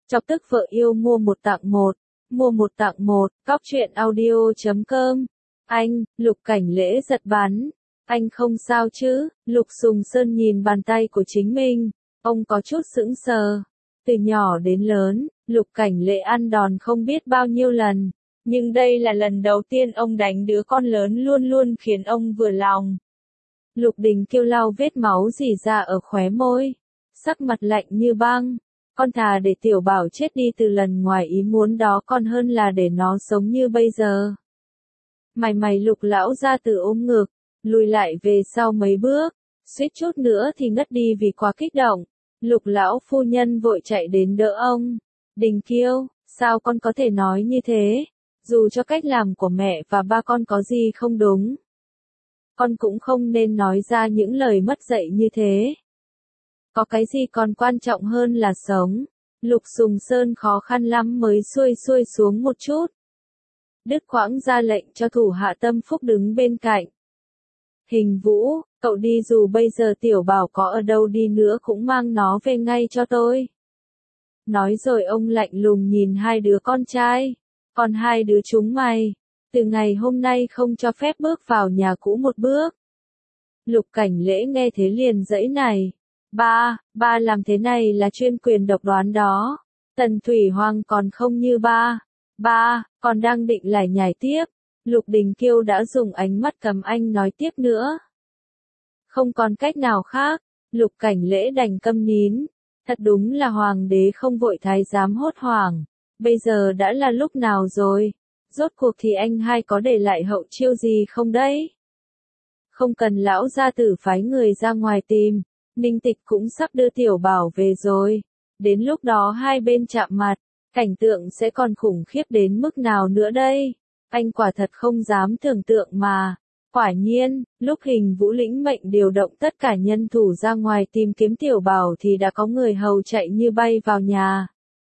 Chọc tức vợ yêu mua một tặng một. Mua một tặng một, cóc truyện audio.com. Anh, Lục Cảnh Lễ giật bắn. Anh không sao chứ? Lục Sùng Sơn nhìn bàn tay của chính mình. Ông có chút sững sờ. Từ nhỏ đến lớn, Lục Cảnh Lễ ăn đòn không biết bao nhiêu lần. Nhưng đây là lần đầu tiên ông đánh đứa con lớn luôn luôn khiến ông vừa lòng. Lục Đình Kiêu lau vết máu rỉ ra ở khóe môi. Sắc mặt lạnh như băng. Con thà để Tiểu Bảo chết đi từ lần ngoài ý muốn đó còn hơn là để nó sống như bây giờ. Mày Lục lão ra từ ôm ngực, lùi lại về sau mấy bước, suýt chút nữa thì ngất đi vì quá kích động. Lục lão phu nhân vội chạy đến đỡ ông. Đình Kiêu, sao con có thể nói như thế? Dù cho cách làm của mẹ và ba con có gì không đúng, con cũng không nên nói ra những lời mất dạy như thế. Có cái gì còn quan trọng hơn là sống. Lục Sùng Sơn khó khăn lắm mới xuôi xuống một chút. Đứt quãng ra lệnh cho thủ hạ Tâm Phúc đứng bên cạnh. Hình Vũ, cậu đi dù bây giờ Tiểu Bảo có ở đâu đi nữa cũng mang nó về ngay cho tôi. Nói rồi ông lạnh lùng nhìn hai đứa con trai. Còn hai đứa chúng mày, từ ngày hôm nay không cho phép bước vào nhà cũ một bước. Lục Cảnh Lễ nghe thế liền giãy này. Ba làm thế này là chuyên quyền độc đoán đó. Tần Thủy Hoàng còn không như ba. Ba, còn đang định lải nhải tiếp. Lục Đình Kiêu đã dùng ánh mắt cấm anh nói tiếp nữa. Không còn cách nào khác, Lục Cảnh Lễ đành câm nín. Thật đúng là hoàng đế không vội thái giám hốt hoảng. Bây giờ đã là lúc nào rồi? Rốt cuộc thì anh hai có để lại hậu chiêu gì không đấy? Không cần lão gia tử phái người ra ngoài tìm. Ninh Tịch cũng sắp đưa Tiểu Bảo về rồi. Đến lúc đó hai bên chạm mặt, cảnh tượng sẽ còn khủng khiếp đến mức nào nữa đây? Anh quả thật không dám tưởng tượng mà. Quả nhiên, lúc Hình Vũ lĩnh mệnh điều động tất cả nhân thủ ra ngoài tìm kiếm Tiểu Bảo thì đã có người hầu chạy như bay vào nhà.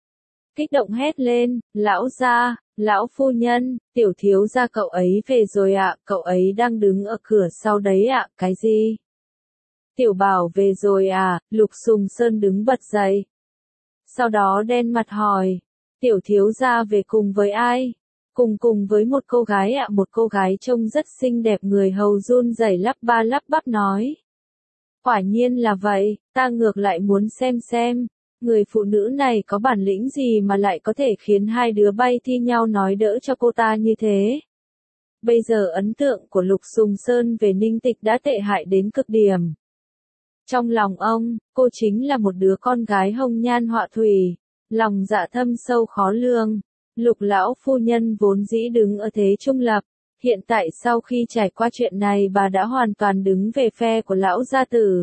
Kích động hét lên, lão gia, lão phu nhân, tiểu thiếu gia cậu ấy về rồi ạ, cậu ấy đang đứng ở cửa sau đấy ạ, cái gì? Tiểu Bảo về rồi à? Lục Sùng Sơn đứng bật dậy. Sau đó đen mặt hỏi, tiểu thiếu gia về cùng với ai? Cùng với một cô gái ạ, một cô gái trông rất xinh đẹp, người hầu run rẩy lắp bắp nói. Quả nhiên là vậy, ta ngược lại muốn xem, người phụ nữ này có bản lĩnh gì mà lại có thể khiến hai đứa bay thi nhau nói đỡ cho cô ta như thế. Bây giờ ấn tượng của Lục Sùng Sơn về Ninh Tịch đã tệ hại đến cực điểm. Trong lòng ông, cô chính là một đứa con gái hồng nhan họa thủy, lòng dạ thâm sâu khó lường. Lục lão phu nhân vốn dĩ đứng ở thế trung lập, hiện tại sau khi trải qua chuyện này bà đã hoàn toàn đứng về phe của lão gia tử.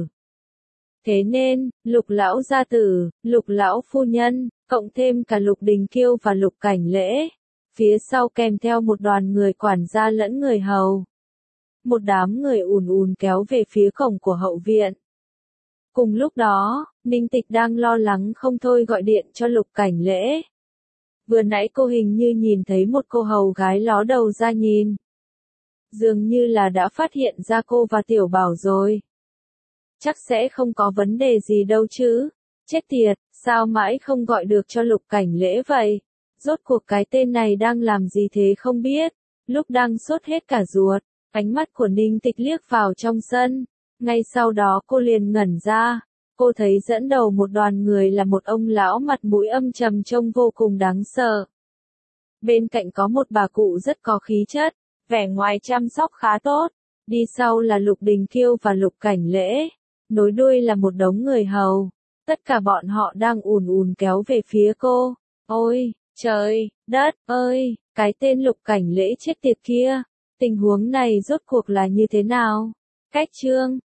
Thế nên, Lục lão gia tử, Lục lão phu nhân, cộng thêm cả Lục Đình Kiêu và Lục Cảnh Lễ, phía sau kèm theo một đoàn người quản gia lẫn người hầu. Một đám người ùn kéo về phía cổng của hậu viện. Cùng lúc đó, Ninh Tịch đang lo lắng không thôi gọi điện cho Lục Cảnh Lễ. Vừa nãy cô hình như nhìn thấy một cô hầu gái ló đầu ra nhìn. Dường như là đã phát hiện ra cô và Tiểu Bảo rồi. Chắc sẽ không có vấn đề gì đâu chứ. Chết tiệt, sao mãi không gọi được cho Lục Cảnh Lễ vậy? Rốt cuộc cái tên này đang làm gì thế không biết. Lúc đang sốt hết cả ruột, ánh mắt của Ninh Tịch liếc vào trong sân. Ngay sau đó cô liền ngẩn ra. Cô thấy dẫn đầu một đoàn người là một ông lão mặt mũi âm trầm trông vô cùng đáng sợ. Bên cạnh có một bà cụ rất có khí chất, vẻ ngoài chăm sóc khá tốt. Đi sau là Lục Đình Kiêu và Lục Cảnh Lễ. Nối đuôi là một đống người hầu. Tất cả bọn họ đang ùn kéo về phía cô. Ôi, trời, đất ơi, cái tên Lục Cảnh Lễ chết tiệt kia. Tình huống này rốt cuộc là như thế nào? Cách chương